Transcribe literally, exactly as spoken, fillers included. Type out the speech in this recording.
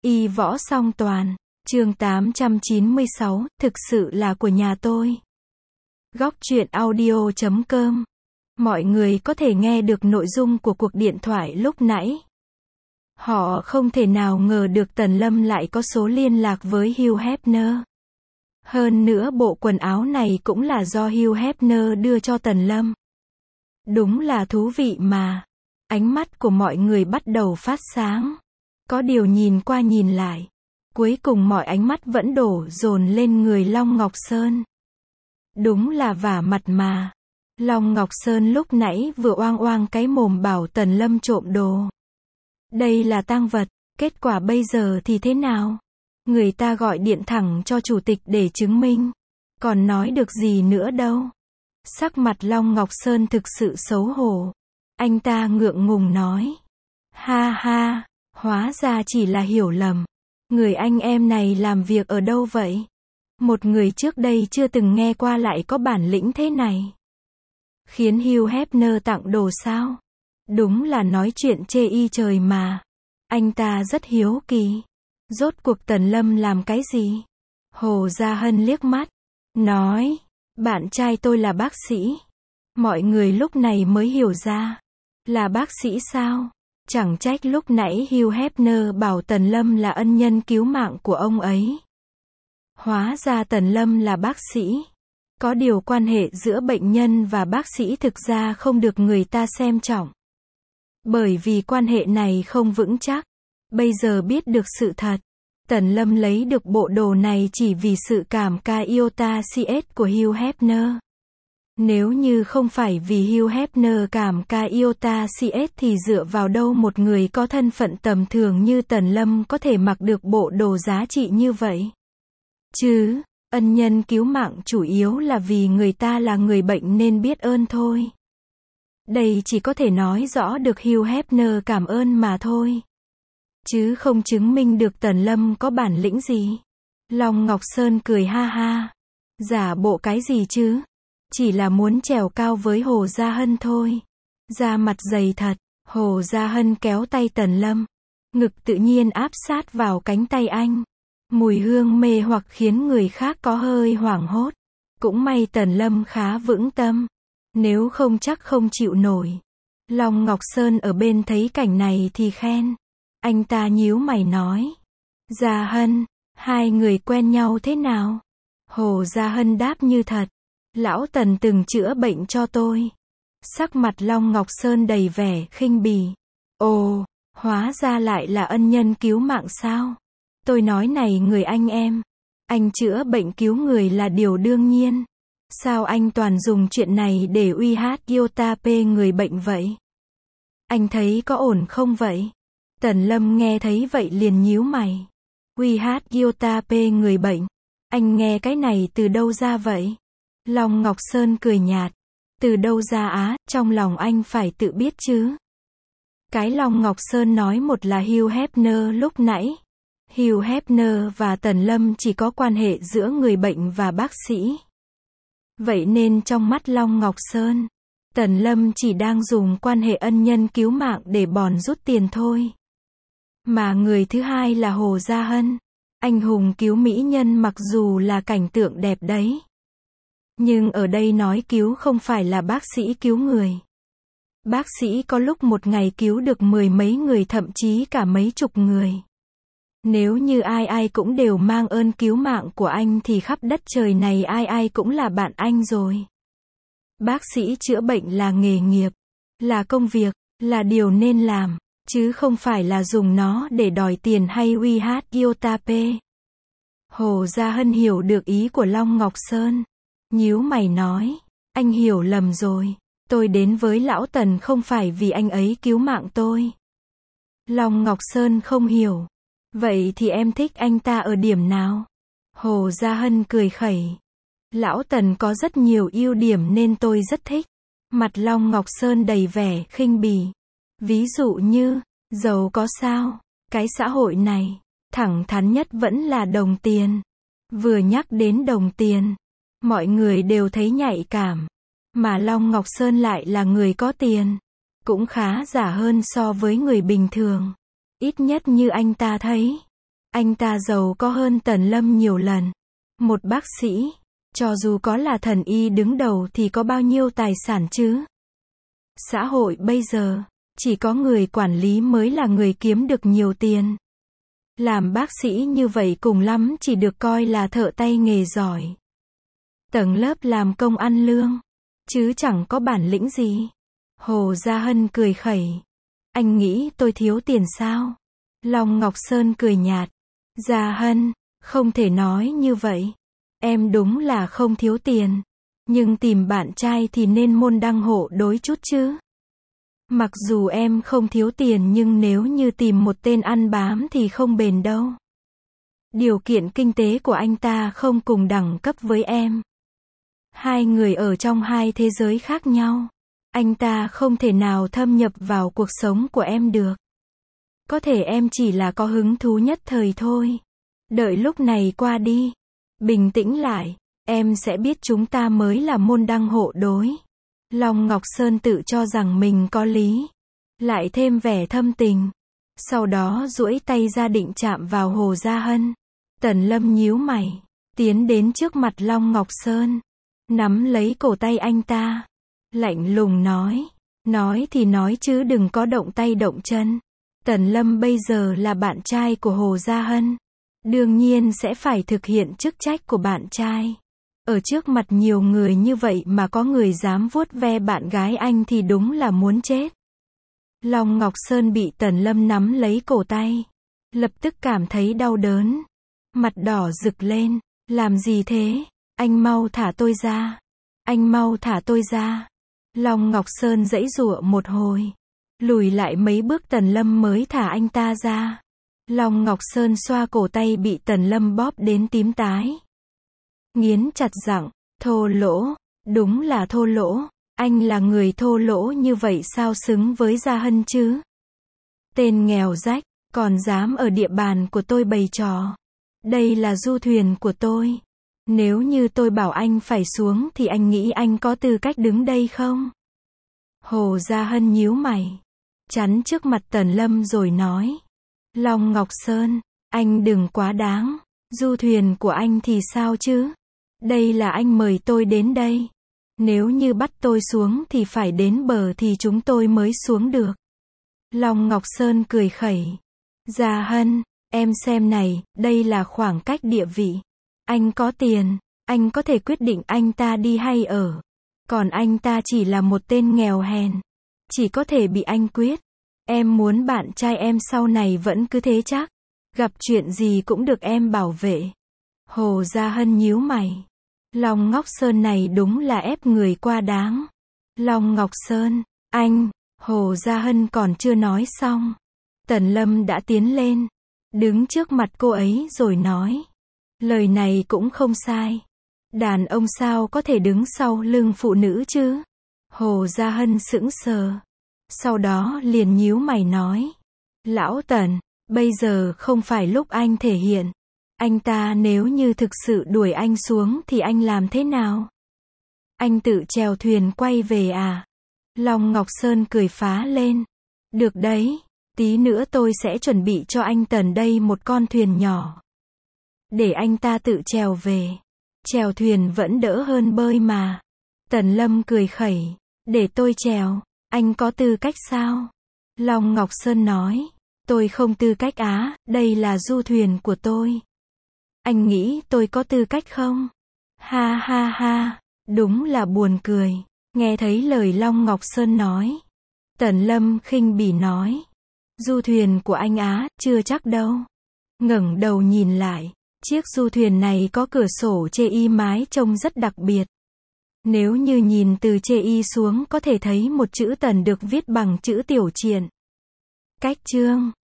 Y võ song toàn. Chương tám trăm chín mươi sáu, thực sự là của nhà tôi. Góc truyện audio chấm com. Mọi người có thể nghe được nội dung của cuộc điện thoại lúc nãy. Họ không thể nào ngờ được Tần Lâm lại có số liên lạc với Hugh Hefner. Hơn nữa bộ quần áo này cũng là do Hugh Hefner đưa cho Tần Lâm. Đúng là thú vị mà. Ánh mắt của mọi người bắt đầu phát sáng. Có điều nhìn qua nhìn lại, cuối cùng mọi ánh mắt vẫn đổ dồn lên người Long Ngọc Sơn. Đúng là vả mặt mà. Long Ngọc Sơn lúc nãy vừa oang oang cái mồm bảo Tần Lâm trộm đồ. Đây là tang vật, kết quả bây giờ thì thế nào? Người ta gọi điện thẳng cho chủ tịch để chứng minh. Còn nói được gì nữa đâu. Sắc mặt Long Ngọc Sơn thực sự xấu hổ. Anh ta ngượng ngùng nói. Ha ha, hóa ra chỉ là hiểu lầm. Người anh em này làm việc ở đâu vậy? Một người trước đây chưa từng nghe qua lại có bản lĩnh thế này. Khiến Hugh Hefner tặng đồ sao? Đúng là nói chuyện chê y trời mà. Anh ta rất hiếu kỳ. Rốt cuộc Tần Lâm làm cái gì? Hồ Gia Hân liếc mắt, nói, bạn trai tôi là bác sĩ. Mọi người lúc này mới hiểu ra. Là bác sĩ sao? Chẳng trách lúc nãy Hugh Hefner bảo Tần Lâm là ân nhân cứu mạng của ông ấy. Hóa ra Tần Lâm là bác sĩ. Có điều quan hệ giữa bệnh nhân và bác sĩ thực ra không được người ta xem trọng. Bởi vì quan hệ này không vững chắc. Bây giờ biết được sự thật. Tần Lâm lấy được bộ đồ này chỉ vì sự cảm ca iota cs của Hugh Hefner. Nếu như không phải vì Hugh Hefner cảm ca iota cs thì dựa vào đâu một người có thân phận tầm thường như Tần Lâm có thể mặc được bộ đồ giá trị như vậy? Chứ, ân nhân cứu mạng chủ yếu là vì người ta là người bệnh nên biết ơn thôi. Đây chỉ có thể nói rõ được Hugh Hefner cảm ơn mà thôi. Chứ không chứng minh được Tần Lâm có bản lĩnh gì. Long Ngọc Sơn cười ha ha. Giả bộ cái gì chứ? Chỉ là muốn trèo cao với Hồ Gia Hân thôi. Da mặt dày thật. Hồ Gia Hân kéo tay Tần Lâm. Ngực tự nhiên áp sát vào cánh tay anh. Mùi hương mê hoặc khiến người khác có hơi hoảng hốt. Cũng may Tần Lâm khá vững tâm. Nếu không chắc không chịu nổi. Long Ngọc Sơn ở bên thấy cảnh này thì khen. Anh ta nhíu mày nói. Gia Hân, hai người quen nhau thế nào? Hồ Gia Hân đáp như thật. Lão Tần từng chữa bệnh cho tôi. Sắc mặt Long Ngọc Sơn đầy vẻ khinh bỉ. Ồ, hóa ra lại là ân nhân cứu mạng sao? Tôi nói này người anh em. Anh chữa bệnh cứu người là điều đương nhiên. Sao anh toàn dùng chuyện này để uy hát iota p người bệnh vậy? Anh thấy có ổn không vậy? Tần Lâm nghe thấy vậy liền nhíu mày. Uy hát iota p người bệnh. Anh nghe cái này từ đâu ra vậy? Long Ngọc Sơn cười nhạt. Từ đâu ra á, trong lòng anh phải tự biết chứ. Cái Long Ngọc Sơn nói một là Hugh Hefner lúc nãy. Hugh Hefner và Tần Lâm chỉ có quan hệ giữa người bệnh và bác sĩ. Vậy nên trong mắt Long Ngọc Sơn, Tần Lâm chỉ đang dùng quan hệ ân nhân cứu mạng để bòn rút tiền thôi. Mà người thứ hai là Hồ Gia Hân. Anh hùng cứu mỹ nhân mặc dù là cảnh tượng đẹp đấy. Nhưng ở đây nói cứu không phải là bác sĩ cứu người. Bác sĩ có lúc một ngày cứu được mười mấy người thậm chí cả mấy chục người. Nếu như ai ai cũng đều mang ơn cứu mạng của anh thì khắp đất trời này ai ai cũng là bạn anh rồi. Bác sĩ chữa bệnh là nghề nghiệp, là công việc, là điều nên làm, chứ không phải là dùng nó để đòi tiền hay uy hát iota p. Hồ Gia Hân hiểu được ý của Long Ngọc Sơn. Nhíu mày nói, anh hiểu lầm rồi. Tôi đến với lão Tần không phải vì anh ấy cứu mạng tôi. Long Ngọc Sơn không hiểu. Vậy thì em thích anh ta ở điểm nào? Hồ Gia Hân cười khẩy. Lão Tần có rất nhiều ưu điểm nên tôi rất thích. Mặt Long Ngọc Sơn đầy vẻ khinh bỉ. Ví dụ như, giàu có sao? Cái xã hội này, thẳng thắn nhất vẫn là đồng tiền. Vừa nhắc đến đồng tiền, mọi người đều thấy nhạy cảm. Mà Long Ngọc Sơn lại là người có tiền. Cũng khá giả hơn so với người bình thường. Ít nhất như anh ta thấy. Anh ta giàu có hơn Tần Lâm nhiều lần. Một bác sĩ, cho dù có là thần y đứng đầu thì có bao nhiêu tài sản chứ? Xã hội bây giờ, chỉ có người quản lý mới là người kiếm được nhiều tiền. Làm bác sĩ như vậy cùng lắm chỉ được coi là thợ tay nghề giỏi. Tầng lớp làm công ăn lương, chứ chẳng có bản lĩnh gì. Hồ Gia Hân cười khẩy. Anh nghĩ tôi thiếu tiền sao? Long Ngọc Sơn cười nhạt. Gia Hân, không thể nói như vậy. Em đúng là không thiếu tiền. Nhưng tìm bạn trai thì nên môn đăng hộ đối chút chứ. Mặc dù em không thiếu tiền nhưng nếu như tìm một tên ăn bám thì không bền đâu. Điều kiện kinh tế của anh ta không cùng đẳng cấp với em. Hai người ở trong hai thế giới khác nhau. Anh ta không thể nào thâm nhập vào cuộc sống của em được. Có thể em chỉ là có hứng thú nhất thời thôi. Đợi lúc này qua đi. Bình tĩnh lại. Em sẽ biết chúng ta mới là môn đăng hộ đối. Long Ngọc Sơn tự cho rằng mình có lý. Lại thêm vẻ thâm tình. Sau đó duỗi tay ra định chạm vào Hồ Gia Hân. Tần Lâm nhíu mày. Tiến đến trước mặt Long Ngọc Sơn. Nắm lấy cổ tay anh ta. Lạnh lùng nói. Nói thì nói chứ đừng có động tay động chân. Tần Lâm bây giờ là bạn trai của Hồ Gia Hân. Đương nhiên sẽ phải thực hiện chức trách của bạn trai. Ở trước mặt nhiều người như vậy mà có người dám vuốt ve bạn gái anh thì đúng là muốn chết. Long Ngọc Sơn bị Tần Lâm nắm lấy cổ tay. Lập tức cảm thấy đau đớn. Mặt đỏ rực lên. Làm gì thế? Anh mau thả tôi ra. Anh mau thả tôi ra. Long Ngọc Sơn giãy giụa một hồi. Lùi lại mấy bước Tần Lâm mới thả anh ta ra. Long Ngọc Sơn xoa cổ tay bị Tần Lâm bóp đến tím tái. Nghiến chặt giọng, thô lỗ, đúng là thô lỗ, anh là người thô lỗ như vậy sao xứng với Gia Hân chứ? Tên nghèo rách, còn dám ở địa bàn của tôi bày trò. Đây là du thuyền của tôi. Nếu như tôi bảo anh phải xuống thì anh nghĩ anh có tư cách đứng đây không? Hồ Gia Hân nhíu mày, chắn trước mặt Tần Lâm rồi nói. Long Ngọc Sơn, anh đừng quá đáng. Du thuyền của anh thì sao chứ? Đây là anh mời tôi đến đây. Nếu như bắt tôi xuống thì phải đến bờ thì chúng tôi mới xuống được. Long Ngọc Sơn cười khẩy. Gia Hân, em xem này, đây là khoảng cách địa vị. Anh có tiền, anh có thể quyết định anh ta đi hay ở. Còn anh ta chỉ là một tên nghèo hèn. Chỉ có thể bị anh quyết. Em muốn bạn trai em sau này vẫn cứ thế chắc. Gặp chuyện gì cũng được em bảo vệ. Hồ Gia Hân nhíu mày. Long Ngọc Sơn này đúng là ép người qua đáng. Long Ngọc Sơn, anh, Hồ Gia Hân còn chưa nói xong. Tần Lâm đã tiến lên. Đứng trước mặt cô ấy rồi nói. Lời này cũng không sai. Đàn ông sao có thể đứng sau lưng phụ nữ chứ? Hồ Gia Hân sững sờ. Sau đó liền nhíu mày nói. Lão Tần, bây giờ không phải lúc anh thể hiện. Anh ta nếu như thực sự đuổi anh xuống thì anh làm thế nào? Anh tự chèo thuyền quay về à? Long Ngọc Sơn cười phá lên. Được đấy, tí nữa tôi sẽ chuẩn bị cho anh Tần đây một con thuyền nhỏ. Để anh ta tự chèo về. Chèo thuyền vẫn đỡ hơn bơi mà. Tần Lâm cười khẩy. Để tôi chèo, anh có tư cách sao? Long Ngọc Sơn nói. Tôi không tư cách á, đây là du thuyền của tôi. Anh nghĩ tôi có tư cách không? Ha ha ha, đúng là buồn cười. Nghe thấy lời Long Ngọc Sơn nói. Tần Lâm khinh bỉ nói. Du thuyền của anh á, chưa chắc đâu. Ngẩng đầu nhìn lại. Chiếc du thuyền này có cửa sổ chê y mái trông rất đặc biệt. Nếu như nhìn từ chê y xuống có thể thấy một chữ Tần được viết bằng chữ tiểu triện. Cách chương